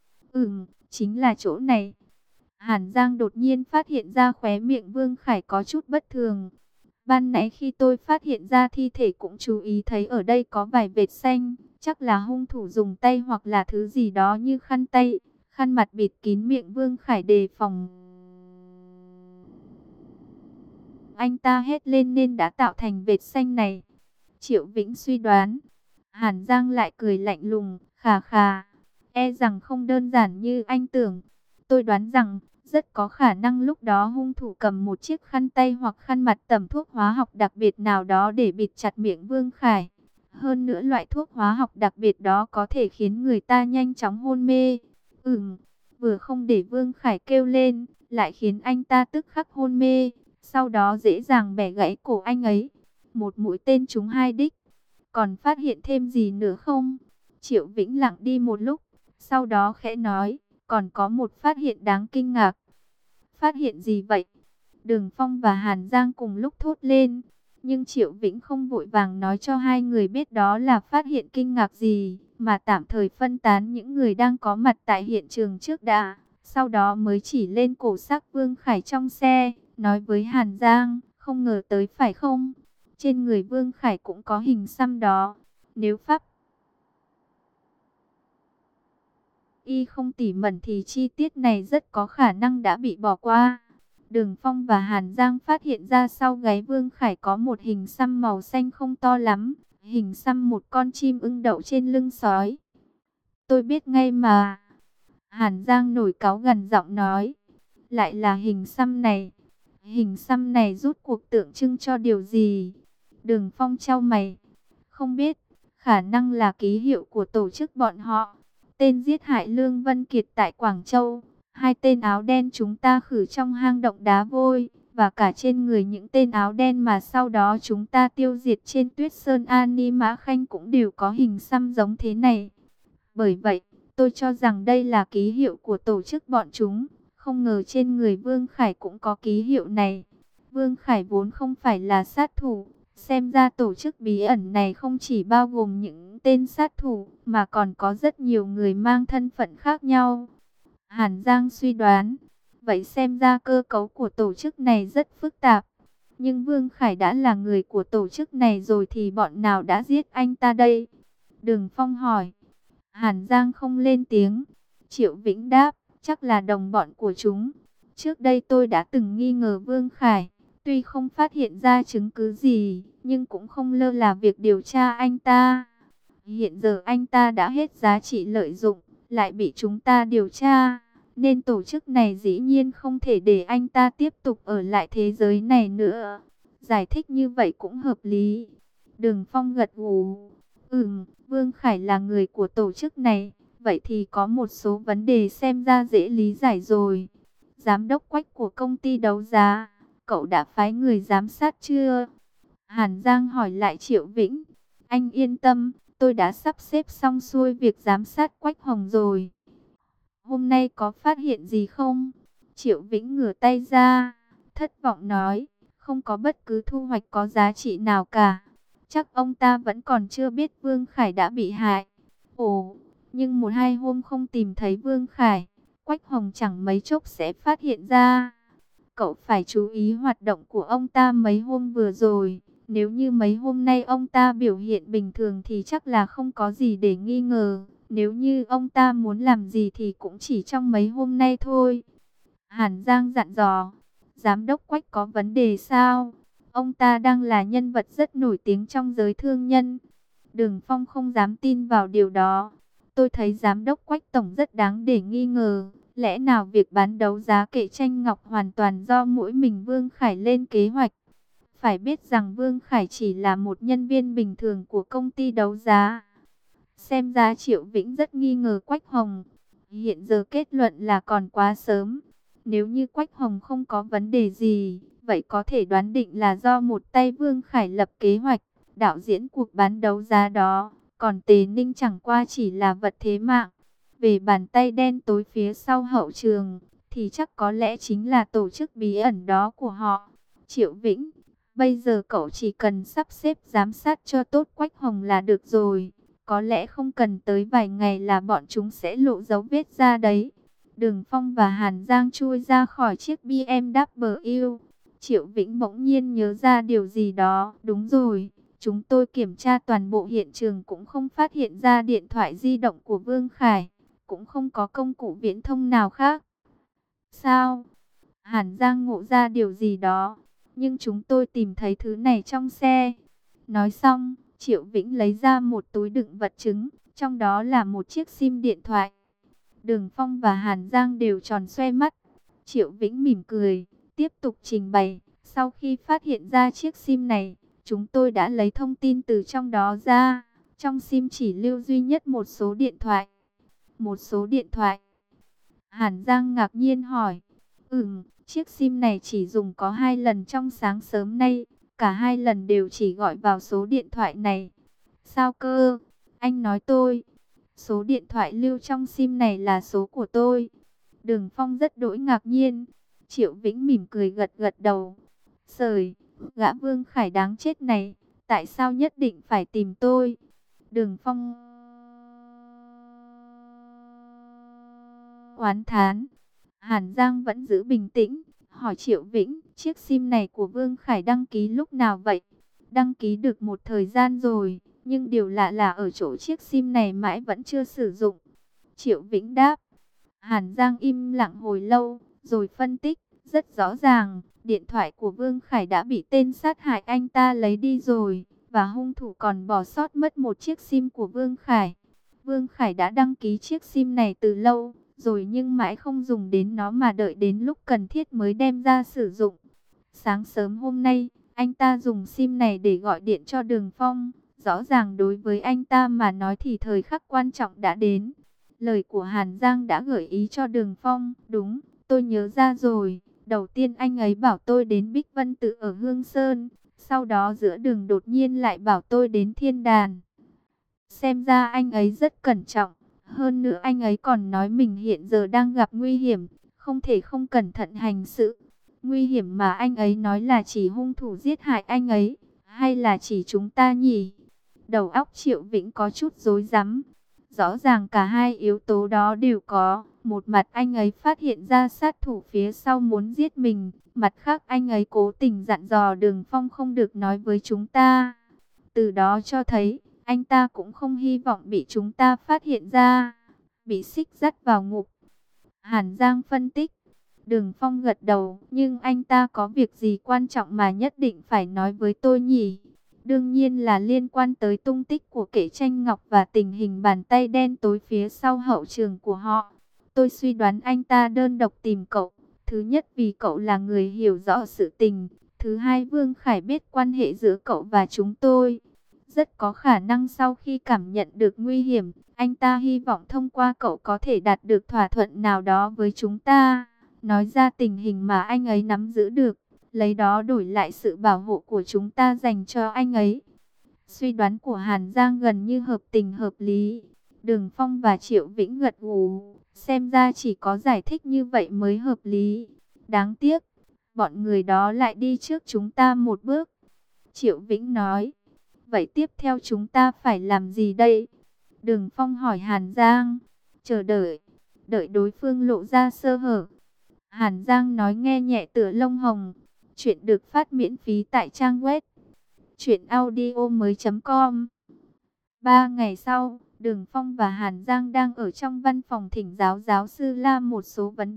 [SPEAKER 1] Ừm, chính là chỗ này. Hàn Giang đột nhiên phát hiện ra khóe miệng Vương Khải có chút bất thường. Ban nãy khi tôi phát hiện ra thi thể cũng chú ý thấy ở đây có vài vệt xanh. Chắc là hung thủ dùng tay hoặc là thứ gì đó như khăn tay, khăn mặt bịt kín miệng Vương Khải đề phòng anh ta hét lên nên đã tạo thành vệt xanh này. Triệu Vĩnh suy đoán. Hàn Giang lại cười lạnh lùng, khà khà. E rằng không đơn giản như anh tưởng. Tôi đoán rằng rất có khả năng lúc đó hung thủ cầm một chiếc khăn tay hoặc khăn mặt tẩm thuốc hóa học đặc biệt nào đó để bịt chặt miệng Vương Khải. Hơn nữa loại thuốc hóa học đặc biệt đó có thể khiến người ta nhanh chóng hôn mê. Ừm, vừa không để Vương Khải kêu lên, lại khiến anh ta tức khắc hôn mê. Sau đó dễ dàng bẻ gãy cổ anh ấy. Một mũi tên trúng hai đích. Còn phát hiện thêm gì nữa không? Triệu Vĩnh lặng đi một lúc, sau đó khẽ nói, còn có một phát hiện đáng kinh ngạc. Phát hiện gì vậy? Đường Phong và Hàn Giang cùng lúc thốt lên, nhưng Triệu Vĩnh không vội vàng nói cho hai người biết đó là phát hiện kinh ngạc gì, mà tạm thời phân tán những người đang có mặt tại hiện trường trước đã. Sau đó mới chỉ lên cổ xác Vương Khải trong xe, nói với Hàn Giang, không ngờ tới phải không? Trên người Vương Khải cũng có hình xăm đó. Nếu pháp y không tỉ mẩn thì chi tiết này rất có khả năng đã bị bỏ qua. Đường Phong và Hàn Giang phát hiện ra sau gáy Vương Khải có một hình xăm màu xanh không to lắm. Hình xăm một con chim ưng đậu trên lưng sói. Tôi biết ngay mà. Hàn Giang nổi cáu gằn giọng nói. Lại là hình xăm này. Hình xăm này rút cuộc tượng trưng cho điều gì? Đường Phong chau mày. Không biết, khả năng là ký hiệu của tổ chức bọn họ. Tên giết hại Lương Vân Kiệt tại Quảng Châu, hai tên áo đen chúng ta khử trong hang động đá vôi, và cả trên người những tên áo đen mà sau đó chúng ta tiêu diệt trên Tuyết Sơn Ani Mã Khanh cũng đều có hình xăm giống thế này. Bởi vậy, tôi cho rằng đây là ký hiệu của tổ chức bọn chúng. Không ngờ trên người Vương Khải cũng có ký hiệu này. Vương Khải vốn không phải là sát thủ. Xem ra tổ chức bí ẩn này không chỉ bao gồm những tên sát thủ, mà còn có rất nhiều người mang thân phận khác nhau. Hàn Giang suy đoán. Vậy xem ra cơ cấu của tổ chức này rất phức tạp. Nhưng Vương Khải đã là người của tổ chức này rồi thì bọn nào đã giết anh ta đây? Đường Phong hỏi. Hàn Giang không lên tiếng. Triệu Vĩnh đáp, chắc là đồng bọn của chúng. Trước đây tôi đã từng nghi ngờ Vương Khải. Tuy không phát hiện ra chứng cứ gì, nhưng cũng không lơ là việc điều tra anh ta. Hiện giờ anh ta đã hết giá trị lợi dụng, lại bị chúng ta điều tra. Nên tổ chức này dĩ nhiên không thể để anh ta tiếp tục ở lại thế giới này nữa. Giải thích như vậy cũng hợp lý. Đường Phong gật gù. Ừm, Vương Khải là người của tổ chức này. Vậy thì có một số vấn đề xem ra dễ lý giải rồi. Giám đốc Quách của công ty đấu giá, cậu đã phái người giám sát chưa? Hàn Giang hỏi lại Triệu Vĩnh. Anh yên tâm, tôi đã sắp xếp xong xuôi việc giám sát Quách Hồng rồi. Hôm nay có phát hiện gì không? Triệu Vĩnh ngửa tay ra, thất vọng nói, không có bất cứ thu hoạch có giá trị nào cả. Chắc ông ta vẫn còn chưa biết Vương Khải đã bị hại. Ồ, nhưng một hai hôm không tìm thấy Vương Khải, Quách Hồng chẳng mấy chốc sẽ phát hiện ra. Cậu phải chú ý hoạt động của ông ta mấy hôm vừa rồi. Nếu như mấy hôm nay ông ta biểu hiện bình thường thì chắc là không có gì để nghi ngờ. Nếu như ông ta muốn làm gì thì cũng chỉ trong mấy hôm nay thôi. Hàn Giang dặn dò. Giám đốc Quách có vấn đề sao? Ông ta đang là nhân vật rất nổi tiếng trong giới thương nhân. Đường Phong không dám tin vào điều đó. Tôi thấy giám đốc Quách tổng rất đáng để nghi ngờ. Lẽ nào việc bán đấu giá kệ tranh ngọc hoàn toàn do mỗi mình Vương Khải lên kế hoạch? Phải biết rằng Vương Khải chỉ là một nhân viên bình thường của công ty đấu giá. Xem ra Triệu Vĩnh rất nghi ngờ Quách Hồng. Hiện giờ kết luận là còn quá sớm. Nếu như Quách Hồng không có vấn đề gì, vậy có thể đoán định là do một tay Vương Khải lập kế hoạch, đạo diễn cuộc bán đấu giá đó. Còn Tề Ninh chẳng qua chỉ là vật thế mạng. Về bàn tay đen tối phía sau hậu trường, thì chắc có lẽ chính là tổ chức bí ẩn đó của họ. Triệu Vĩnh, bây giờ cậu chỉ cần sắp xếp giám sát cho tốt Quách Hồng là được rồi. Có lẽ không cần tới vài ngày là bọn chúng sẽ lộ dấu vết ra đấy. Đường Phong và Hàn Giang chui ra khỏi chiếc bê em vê. Triệu Vĩnh bỗng nhiên nhớ ra điều gì đó. Đúng rồi, chúng tôi kiểm tra toàn bộ hiện trường cũng không phát hiện ra điện thoại di động của Vương Khải. Cũng không có công cụ viễn thông nào khác. Sao? Hàn Giang ngộ ra điều gì đó. Nhưng chúng tôi tìm thấy thứ này trong xe. Nói xong, Triệu Vĩnh lấy ra một túi đựng vật chứng. Trong đó là một chiếc sim điện thoại. Đường Phong và Hàn Giang đều tròn xoe mắt. Triệu Vĩnh mỉm cười, tiếp tục trình bày. Sau khi phát hiện ra chiếc sim này, chúng tôi đã lấy thông tin từ trong đó ra. Trong sim chỉ lưu duy nhất một số điện thoại. Một số điện thoại. Hàn Giang ngạc nhiên hỏi. Ừm, chiếc sim này chỉ dùng có hai lần trong sáng sớm nay. Cả hai lần đều chỉ gọi vào số điện thoại này. Sao cơ? Anh nói tôi. Số điện thoại lưu trong sim này là số của tôi. Đường Phong rất đỗi ngạc nhiên. Triệu Vĩnh mỉm cười gật gật đầu. Sời, gã Vương Khải đáng chết này. Tại sao nhất định phải tìm tôi? Đường Phong oán thán. Hàn Giang vẫn giữ bình tĩnh, hỏi Triệu Vĩnh, chiếc sim này của Vương Khải đăng ký lúc nào vậy? Đăng ký được một thời gian rồi, nhưng điều lạ là ở chỗ chiếc sim này mãi vẫn chưa sử dụng. Triệu Vĩnh đáp. Hàn Giang im lặng hồi lâu, rồi phân tích, rất rõ ràng, điện thoại của Vương Khải đã bị tên sát hại anh ta lấy đi rồi, và hung thủ còn bỏ sót mất một chiếc sim của Vương Khải. Vương Khải đã đăng ký chiếc sim này từ lâu rồi, nhưng mãi không dùng đến nó mà đợi đến lúc cần thiết mới đem ra sử dụng. Sáng sớm hôm nay, anh ta dùng sim này để gọi điện cho Đường Phong. Rõ ràng đối với anh ta mà nói thì thời khắc quan trọng đã đến. Lời của Hàn Giang đã gợi ý cho Đường Phong. Đúng, tôi nhớ ra rồi. Đầu tiên anh ấy bảo tôi đến Bích Vân Tự ở Hương Sơn. Sau đó giữa đường đột nhiên lại bảo tôi đến Thiên Đàn. Xem ra anh ấy rất cẩn trọng. Hơn nữa anh ấy còn nói mình hiện giờ đang gặp nguy hiểm, không thể không cẩn thận hành sự. Nguy hiểm mà anh ấy nói là chỉ hung thủ giết hại anh ấy, hay là chỉ chúng ta nhỉ? Đầu óc Triệu Vĩnh có chút rối rắm. Rõ ràng cả hai yếu tố đó đều có. Một mặt anh ấy phát hiện ra sát thủ phía sau muốn giết mình. Mặt khác anh ấy cố tình dặn dò Đường Phong không được nói với chúng ta. Từ đó cho thấy, anh ta cũng không hy vọng bị chúng ta phát hiện ra, bị xích dắt vào ngục. Hàn Giang phân tích. Đường Phong gật đầu, nhưng anh ta có việc gì quan trọng mà nhất định phải nói với tôi nhỉ? Đương nhiên là liên quan tới tung tích của Kệ Tranh Ngọc và tình hình bàn tay đen tối phía sau hậu trường của họ. Tôi suy đoán anh ta đơn độc tìm cậu. Thứ nhất vì cậu là người hiểu rõ sự tình. Thứ hai Vương Khải biết quan hệ giữa cậu và chúng tôi. Rất có khả năng sau khi cảm nhận được nguy hiểm, anh ta hy vọng thông qua cậu có thể đạt được thỏa thuận nào đó với chúng ta. Nói ra tình hình mà anh ấy nắm giữ được, lấy đó đổi lại sự bảo hộ của chúng ta dành cho anh ấy. Suy đoán của Hàn Giang gần như hợp tình hợp lý. Đường Phong và Triệu Vĩnh gật gù, xem ra chỉ có giải thích như vậy mới hợp lý. Đáng tiếc, bọn người đó lại đi trước chúng ta một bước. Triệu Vĩnh nói, vậy tiếp theo chúng ta phải làm gì đây? Đường Phong hỏi Hàn Giang, chờ đợi, đợi đối phương lộ ra sơ hở. Hàn Giang nói nghe nhẹ tựa lông hồng. Chuyện được phát miễn phí tại trang web truyện audio mới chấm com. Ba ngày sau, Đường Phong và Hàn Giang đang ở trong văn phòng thỉnh giáo giáo sư La một số vấn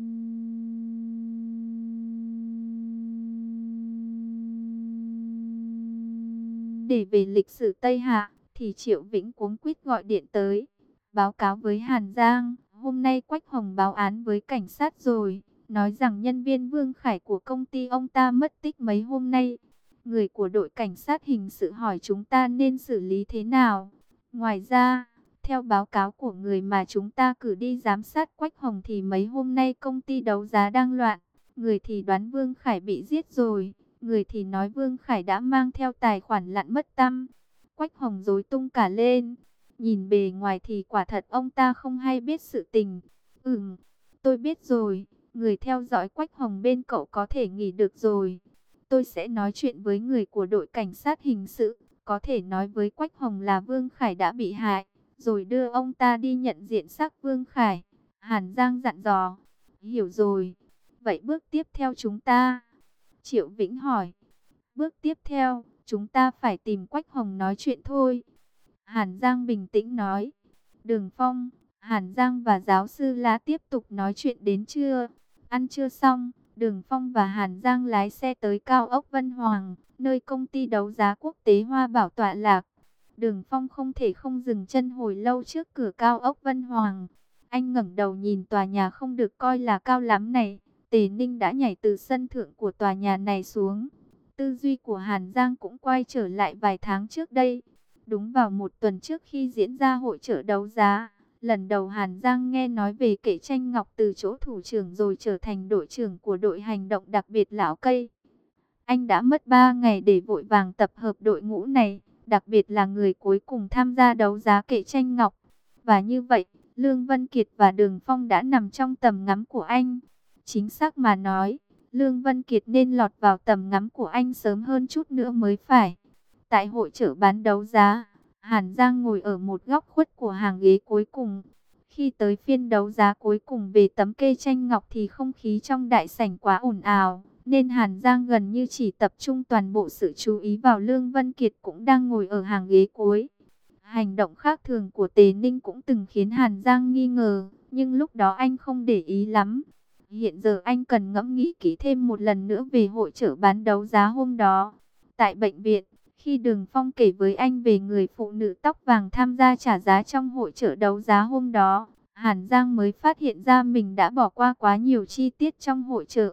[SPEAKER 1] đề về lịch sử Tây Hạ, thì Triệu Vĩnh cuống quýt gọi điện tới, báo cáo với Hàn Giang, hôm nay Quách Hồng báo án với cảnh sát rồi, nói rằng nhân viên Vương Khải của công ty ông ta mất tích mấy hôm nay. Người của đội cảnh sát hình sự hỏi chúng ta nên xử lý thế nào. Ngoài ra, theo báo cáo của người mà chúng ta cử đi giám sát Quách Hồng thì mấy hôm nay công ty đấu giá đang loạn. Người thì đoán Vương Khải bị giết rồi, người thì nói Vương Khải đã mang theo tài khoản lặn mất tăm. Quách Hồng rối tung cả lên. Nhìn bề ngoài thì quả thật ông ta không hay biết sự tình. Ừm, tôi biết rồi. Người theo dõi Quách Hồng bên cậu có thể nghỉ được rồi. Tôi sẽ nói chuyện với người của đội cảnh sát hình sự. Có thể nói với Quách Hồng là Vương Khải đã bị hại, rồi đưa ông ta đi nhận diện xác Vương Khải. Hàn Giang dặn dò. Hiểu rồi. Vậy bước tiếp theo chúng ta? Triệu Vĩnh hỏi. Bước tiếp theo, chúng ta phải tìm Quách Hồng nói chuyện thôi. Hàn Giang bình tĩnh nói. Đường Phong, Hàn Giang và giáo sư La tiếp tục nói chuyện đến trưa. Ăn trưa xong, Đường Phong và Hàn Giang lái xe tới cao ốc Vân Hoàng, nơi công ty đấu giá quốc tế Hoa Bảo tọa lạc. Đường Phong không thể không dừng chân hồi lâu trước cửa cao ốc Vân Hoàng. Anh ngẩng đầu nhìn tòa nhà không được coi là cao lắm này. Tề Ninh đã nhảy từ sân thượng của tòa nhà này xuống. Tư duy của Hàn Giang cũng quay trở lại vài tháng trước đây. Đúng vào một tuần trước khi diễn ra hội chợ đấu giá, lần đầu Hàn Giang nghe nói về Kệ Tranh Ngọc từ chỗ thủ trưởng rồi trở thành đội trưởng của đội hành động đặc biệt Lão Cây. Anh đã mất ba ngày để vội vàng tập hợp đội ngũ này, đặc biệt là người cuối cùng tham gia đấu giá Kệ Tranh Ngọc. Và như vậy, Lương Vân Kiệt và Đường Phong đã nằm trong tầm ngắm của anh. Chính xác mà nói, Lương Vân Kiệt nên lọt vào tầm ngắm của anh sớm hơn chút nữa mới phải. Tại hội chợ bán đấu giá, Hàn Giang ngồi ở một góc khuất của hàng ghế cuối cùng. Khi tới phiên đấu giá cuối cùng về tấm kê tranh ngọc thì không khí trong đại sảnh quá ồn ào, nên Hàn Giang gần như chỉ tập trung toàn bộ sự chú ý vào Lương Vân Kiệt cũng đang ngồi ở hàng ghế cuối. Hành động khác thường của Tề Ninh cũng từng khiến Hàn Giang nghi ngờ, nhưng lúc đó anh không để ý lắm. Hiện giờ anh cần ngẫm nghĩ kỹ thêm một lần nữa về hội chợ bán đấu giá hôm đó. Tại bệnh viện, khi Đường Phong kể với anh về người phụ nữ tóc vàng tham gia trả giá trong hội chợ đấu giá hôm đó, Hàn Giang mới phát hiện ra mình đã bỏ qua quá nhiều chi tiết trong hội chợ.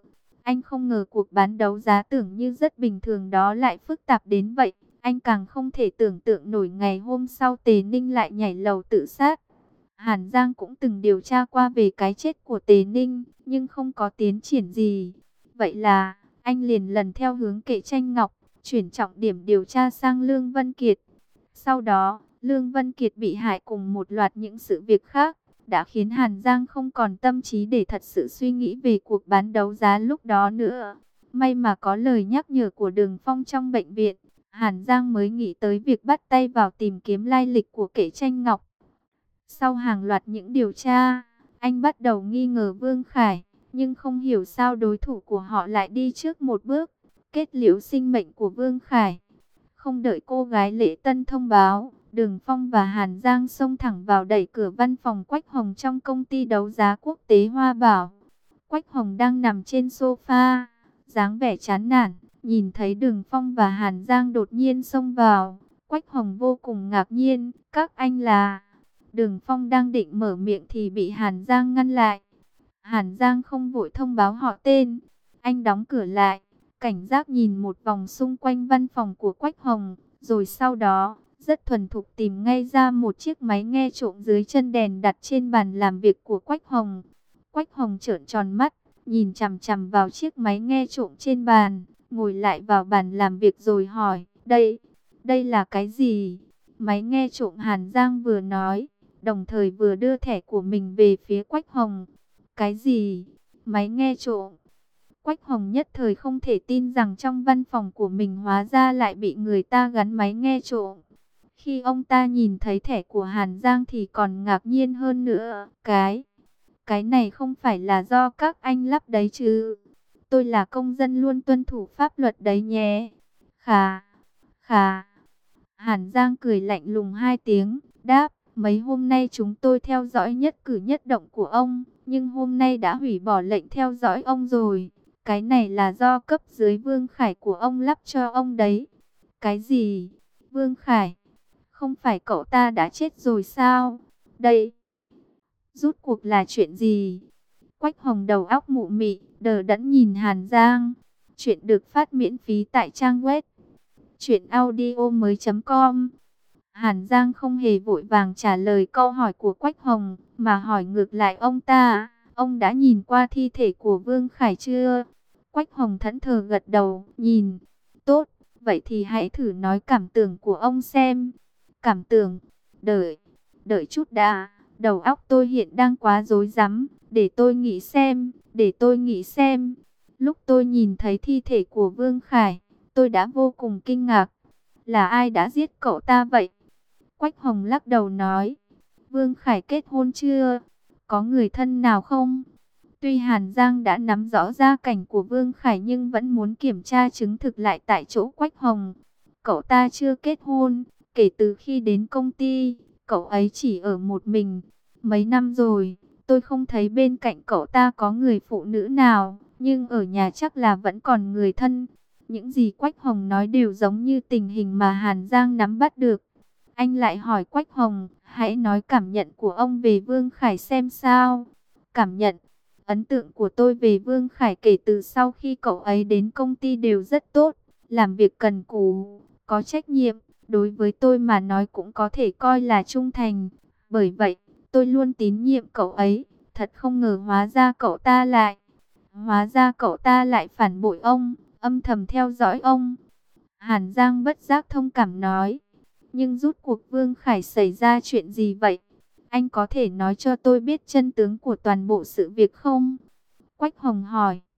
[SPEAKER 1] Anh không ngờ cuộc bán đấu giá tưởng như rất bình thường đó lại phức tạp đến vậy. Anh càng không thể tưởng tượng nổi ngày hôm sau Tề Ninh lại nhảy lầu tự sát. Hàn Giang cũng từng điều tra qua về cái chết của Tề Ninh, nhưng không có tiến triển gì. Vậy là, anh liền lần theo hướng Kệ Tranh Ngọc, chuyển trọng điểm điều tra sang Lương Vân Kiệt. Sau đó, Lương Vân Kiệt bị hại cùng một loạt những sự việc khác, đã khiến Hàn Giang không còn tâm trí để thật sự suy nghĩ về cuộc bán đấu giá lúc đó nữa. May mà có lời nhắc nhở của Đường Phong trong bệnh viện, Hàn Giang mới nghĩ tới việc bắt tay vào tìm kiếm lai lịch của Kệ Tranh Ngọc. Sau hàng loạt những điều tra, anh bắt đầu nghi ngờ Vương Khải, nhưng không hiểu sao đối thủ của họ lại đi trước một bước, kết liễu sinh mệnh của Vương Khải. Không đợi cô gái Lễ Tân thông báo, Đường Phong và Hàn Giang xông thẳng vào đẩy cửa văn phòng Quách Hồng trong công ty đấu giá quốc tế Hoa Bảo. Quách Hồng đang nằm trên sofa, dáng vẻ chán nản, nhìn thấy Đường Phong và Hàn Giang đột nhiên xông vào. Quách Hồng vô cùng ngạc nhiên, các anh là... Đường Phong đang định mở miệng thì bị Hàn Giang ngăn lại. Hàn Giang không vội thông báo họ tên, anh đóng cửa lại, cảnh giác nhìn một vòng xung quanh văn phòng của Quách Hồng, rồi sau đó, rất thuần thục tìm ngay ra một chiếc máy nghe trộm dưới chân đèn đặt trên bàn làm việc của Quách Hồng. Quách Hồng trợn tròn mắt, nhìn chằm chằm vào chiếc máy nghe trộm trên bàn, ngồi lại vào bàn làm việc rồi hỏi, đây, đây là cái gì? Máy nghe trộm, Hàn Giang vừa nói, đồng thời vừa đưa thẻ của mình về phía Quách Hồng. Cái gì? Máy nghe trộm? Quách Hồng nhất thời không thể tin rằng trong văn phòng của mình hóa ra lại bị người ta gắn máy nghe trộm. Khi ông ta nhìn thấy thẻ của Hàn Giang thì còn ngạc nhiên hơn nữa. Cái, cái này không phải là do các anh lắp đấy chứ? Tôi là công dân luôn tuân thủ pháp luật đấy nhé. Khà, khà. Hàn Giang cười lạnh lùng hai tiếng, đáp, mấy hôm nay chúng tôi theo dõi nhất cử nhất động của ông, nhưng hôm nay đã hủy bỏ lệnh theo dõi ông rồi. Cái này là do cấp dưới Vương Khải của ông lắp cho ông đấy. Cái gì? Vương Khải? Không phải cậu ta đã chết rồi sao? Đây, rút cuộc là chuyện gì? Quách Hồng đầu óc mụ mị, đờ đẫn nhìn Hàn Giang. Chuyện được phát miễn phí tại trang web truyện audio mới chấm com. Hàn Giang không hề vội vàng trả lời câu hỏi của Quách Hồng, mà hỏi ngược lại ông ta, ông đã nhìn qua thi thể của Vương Khải chưa? Quách Hồng thẫn thờ gật đầu, nhìn. Tốt, vậy thì hãy thử nói cảm tưởng của ông xem. Cảm tưởng? Đợi, đợi chút đã, đầu óc tôi hiện đang quá rối rắm, để tôi nghĩ xem, để tôi nghĩ xem. Lúc tôi nhìn thấy thi thể của Vương Khải, tôi đã vô cùng kinh ngạc. Là ai đã giết cậu ta vậy? Quách Hồng lắc đầu nói, Vương Khải kết hôn chưa? Có người thân nào không? Tuy Hàn Giang đã nắm rõ gia cảnh của Vương Khải nhưng vẫn muốn kiểm tra chứng thực lại tại chỗ Quách Hồng. Cậu ta chưa kết hôn, kể từ khi đến công ty, cậu ấy chỉ ở một mình. Mấy năm rồi, tôi không thấy bên cạnh cậu ta có người phụ nữ nào, nhưng ở nhà chắc là vẫn còn người thân. Những gì Quách Hồng nói đều giống như tình hình mà Hàn Giang nắm bắt được. Anh lại hỏi Quách Hồng, hãy nói cảm nhận của ông về Vương Khải xem sao. Cảm nhận, ấn tượng của tôi về Vương Khải kể từ sau khi cậu ấy đến công ty đều rất tốt. Làm việc cần cù, có trách nhiệm, đối với tôi mà nói cũng có thể coi là trung thành. Bởi vậy, tôi luôn tín nhiệm cậu ấy. Thật không ngờ hóa ra cậu ta lại, hóa ra cậu ta lại phản bội ông, âm thầm theo dõi ông. Hàn Giang bất giác thông cảm nói. Nhưng rút cuộc Vương Khải xảy ra chuyện gì vậy? Anh có thể nói cho tôi biết chân tướng của toàn bộ sự việc không? Quách Hồng hỏi.